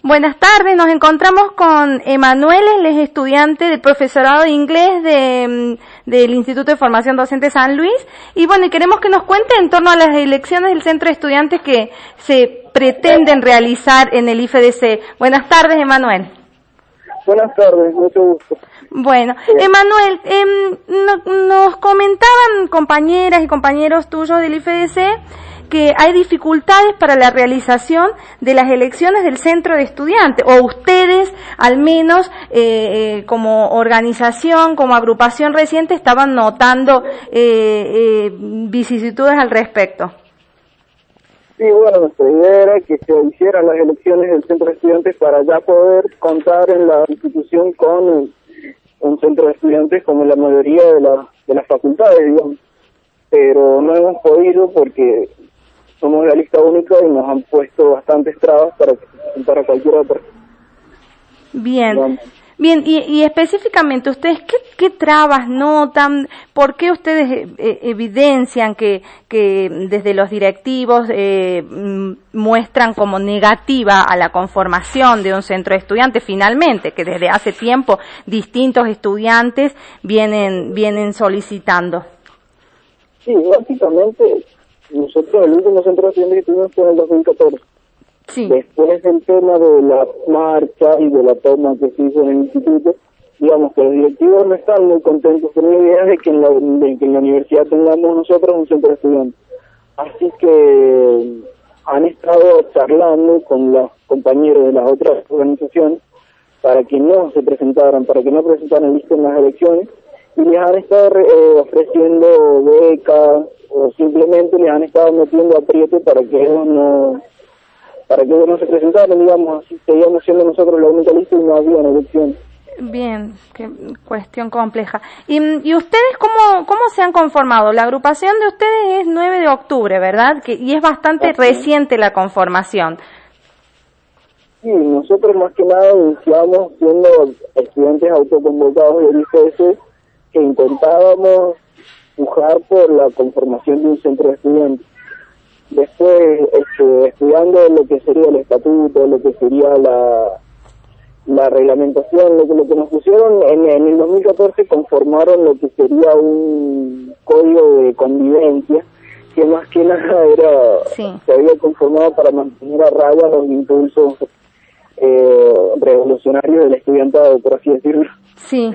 Buenas tardes, nos encontramos con Emanuel, él es estudiante del profesorado de inglés del Instituto de Formación Docente San Luis, y bueno, y queremos que nos cuente en torno a las elecciones del centro de estudiantes que se pretenden realizar en el IFEDC. Buenas tardes, Emanuel. Buenas tardes, mucho gusto. Bueno, Emanuel, nos comentaban compañeras y compañeros tuyos del IFEDC que hay dificultades para la realización de las elecciones del centro de estudiantes, o ustedes, al menos, como organización, como agrupación reciente, estaban notando vicisitudes al respecto. Sí, bueno, nuestra idea era que se hicieran las elecciones del centro de estudiantes para ya poder contar en la institución con un centro de estudiantes como la mayoría de las facultades, digamos. Pero no hemos podido porque somos la lista única y nos han puesto bastantes trabas para que se presentara cualquier otra. Bien. Digamos. Bien, y específicamente, ¿ustedes qué trabas notan? ¿Por qué ustedes evidencian que desde los directivos muestran como negativa a la conformación de un centro de estudiantes finalmente, que desde hace tiempo distintos estudiantes vienen solicitando? Sí, básicamente nosotros el último centro de estudiantes que tuvimos fue en el 2014. Sí. Después del tema de la marcha y de la toma que se hizo en el instituto, digamos que los directivos no están muy contentos con la idea de que en la universidad tengamos nosotros un centro de estudiantes. Así que han estado charlando con los compañeros de las otras organizaciones para que no presentaran listas en las elecciones, y les han estado ofreciendo becas o simplemente les han estado metiendo aprieto para que ellos no se presentaran, digamos, así seguíamos siendo nosotros la única lista y no había una elección. Bien, qué cuestión compleja. ¿Y ustedes cómo se han conformado? La agrupación de ustedes es 9 de octubre, ¿verdad? Y es bastante reciente la conformación. Sí, nosotros más que nada iniciamos siendo estudiantes autoconvocados del IFEDC, que intentábamos pujar por la conformación de un centro de estudiantes. Después, estudiando lo que sería el estatuto, lo que sería la reglamentación, lo que nos pusieron en el 2014, conformaron lo que sería un código de convivencia, que más que nada se había conformado para mantener a raya los impulsos revolucionarios del estudiantado, por así decirlo. Sí.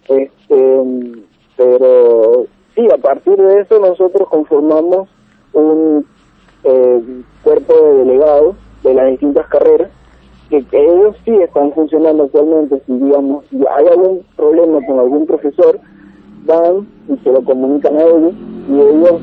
Pero sí, a partir de eso nosotros conformamos un cuerpo de delegados de las distintas carreras, que ellos sí están funcionando actualmente. Si digamos, si hay algún problema con algún profesor, van y se lo comunican a ellos, y ellos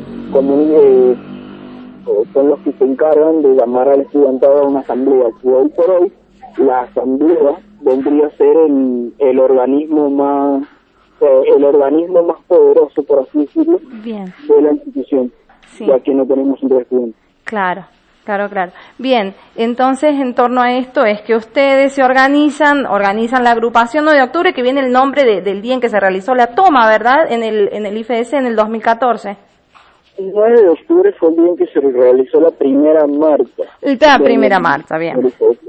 son los que se encargan de llamar al estudiantado a una asamblea, que hoy por hoy la asamblea vendría a ser el organismo más poderoso, por así decirlo, bien, de la institución, sí, ya que no tenemos un estudiante. Claro. Bien, entonces en torno a esto es que ustedes se organizan la agrupación 9 de octubre, que viene el nombre del día en que se realizó la toma, ¿verdad? En el IFEDC en el 2014. El 9 de octubre fue el día en que se realizó la primera marcha. La primera marcha, bien.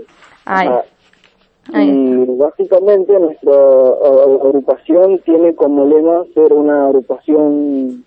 Y básicamente nuestra agrupación tiene como lema ser una agrupación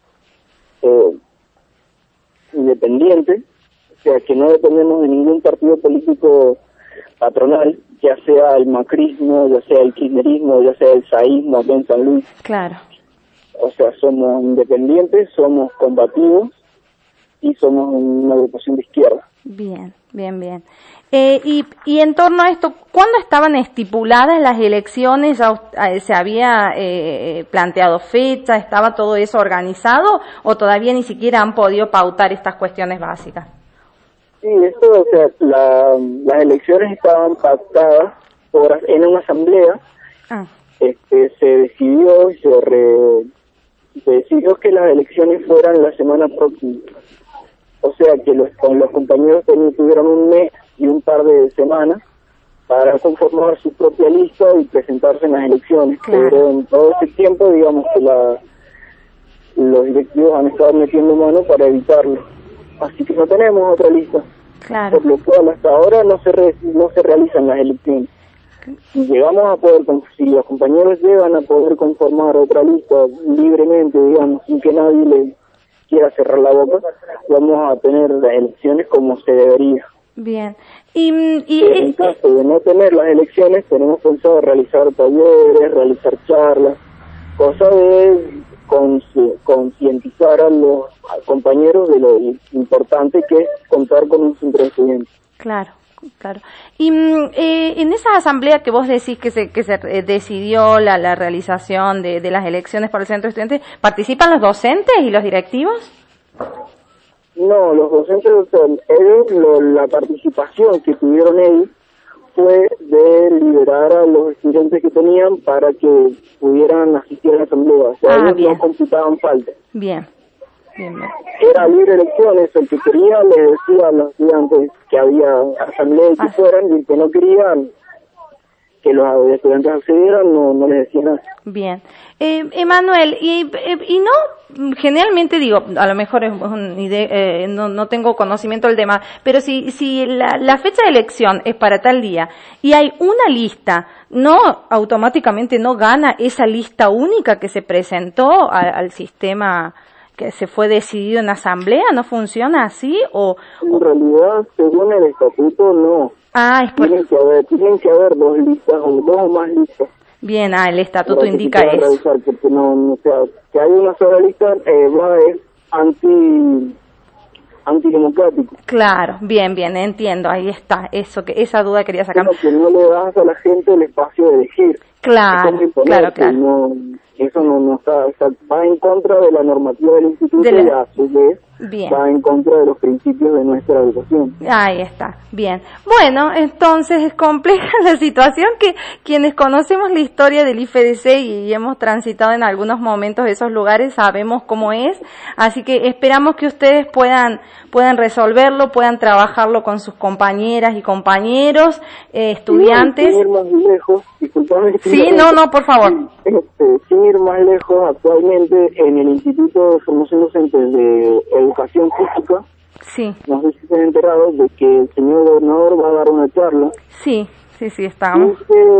independiente, o sea que no dependemos de ningún partido político patronal, ya sea el macrismo, ya sea el kirchnerismo, ya sea el saísmo acá en San Luis. Claro. O sea, somos independientes, somos combativos y somos una agrupación de izquierda. Bien. Y en torno a esto, ¿cuándo estaban estipuladas las elecciones? ¿Se había planteado fecha? ¿Estaba todo eso organizado? ¿O todavía ni siquiera han podido pautar estas cuestiones básicas? Sí, las elecciones estaban pactadas en una asamblea. Se decidió que las elecciones fueran la semana próxima. O sea que los compañeros tuvieron un mes y un par de semanas para conformar su propia lista y presentarse en las elecciones. Claro. Pero en todo ese tiempo, digamos que los directivos han estado metiendo mano para evitarlo. Así que no tenemos otra lista. Claro. Por lo cual hasta ahora no se realizan las elecciones. Si llegamos a poder, si los compañeros llegan a poder conformar otra lista libremente, digamos, sin que nadie le quiera cerrar la boca, vamos a tener las elecciones como se debería. Bien. En caso de no tener las elecciones, tenemos pensado realizar talleres, realizar charlas, cosa de concientizar a los compañeros de lo importante que es contar con un centro de estudiantes. Claro. Claro. Y en esa asamblea que vos decís que se decidió la realización de las elecciones para el centro de estudiantes, ¿participan los docentes y los directivos? No, los docentes, la participación que tuvieron ellos fue de liberar a los estudiantes que tenían para que pudieran asistir a la asamblea. O sea, ellos no computaban falta. Bien. Era libre elecciones, el que quería le decía a los estudiantes que había asamblea y que fueran, y el que no querían que los estudiantes accedieran, no les decía nada. Bien. Emanuel, y no, generalmente digo, a lo mejor es una idea, no tengo conocimiento del tema, pero si la fecha de elección es para tal día y hay una lista, ¿no automáticamente no gana esa lista única que se presentó al sistema que se fue decidido en asamblea? ¿No funciona así? En realidad, según el estatuto, no. Tienen que haber dos listas o dos o más listas. Bien, el estatuto indica eso. Revisar, porque o sea, que hay una sola lista es antidemocrático. Claro, bien, entiendo, ahí está, esa duda quería sacar. Pero que no le das a la gente el espacio de elegir. Claro. Eso no está, va en contra de la normativa del instituto y a su vez va en contra de los principios de nuestra educación. Ahí está, bien. Bueno, entonces es compleja la situación que quienes conocemos la historia del IFEDC y hemos transitado en algunos momentos esos lugares sabemos cómo es, así que esperamos que ustedes puedan resolverlo, puedan trabajarlo con sus compañeras y compañeros, estudiantes. Sin ir más lejos, disculpame. Sí, no, por favor. Sin ir más lejos, actualmente en el Instituto de Formación Docente de Educación Física, no sé si se han enterado de que el señor gobernador va a dar una charla. Sí, estábamos.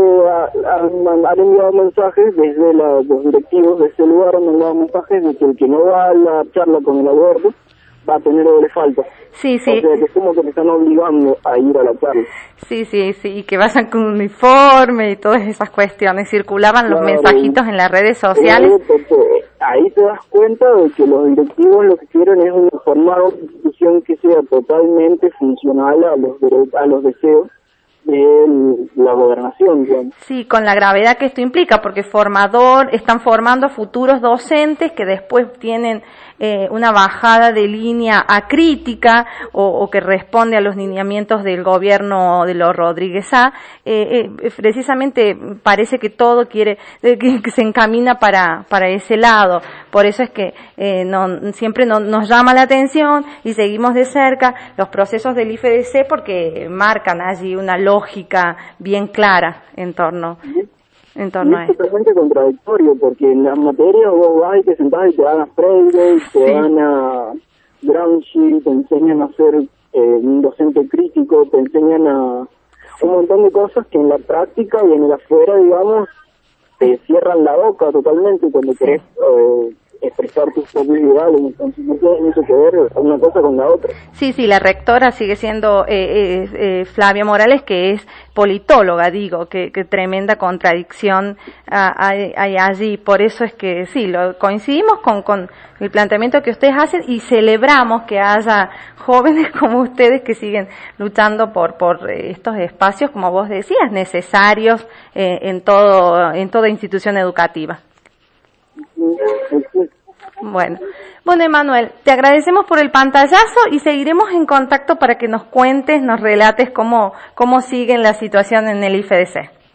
Han enviado mensajes desde los directivos de ese lugar, han enviado mensajes de que el que no va a la charla con el aborto va a tener doble falta. Sí. O sea, que es como que me están obligando a ir a la charla. Sí, y que vayan con uniforme y todas esas cuestiones. Circulaban los mensajitos en las redes sociales. Ahí te das cuenta de que los directivos lo que quieren es formar una institución que sea totalmente funcional a los deseos de la gobernación, digamos. Sí, con la gravedad que esto implica, porque están formando futuros docentes que después tienen una bajada de línea acrítica o que responde a los lineamientos del gobierno de los Rodríguez A. Precisamente parece que todo que se encamina para ese lado. Por eso es que siempre nos llama la atención y seguimos de cerca los procesos del IFEDC porque marcan allí una lógica bien clara en torno a esto. Es totalmente contradictorio, porque en las materias vos vas y te sentás y te dan a Freire, te dan a Gramsci, te enseñan a ser un docente crítico, te enseñan a un montón de cosas que en la práctica y en el afuera, digamos, te cierran la boca totalmente cuando querés expresar tus propios ideales, entonces no tiene mucho que ver una cosa con la otra. Sí, la rectora sigue siendo Flavia Morales, que es politóloga, que tremenda contradicción hay allí. Por eso es que sí, coincidimos con el planteamiento que ustedes hacen y celebramos que haya jóvenes como ustedes que siguen luchando por estos espacios, como vos decías, necesarios en toda institución educativa. Bueno, Emanuel, te agradecemos por el pantallazo y seguiremos en contacto para que nos cuentes, nos relates cómo sigue la situación en el IFEDC.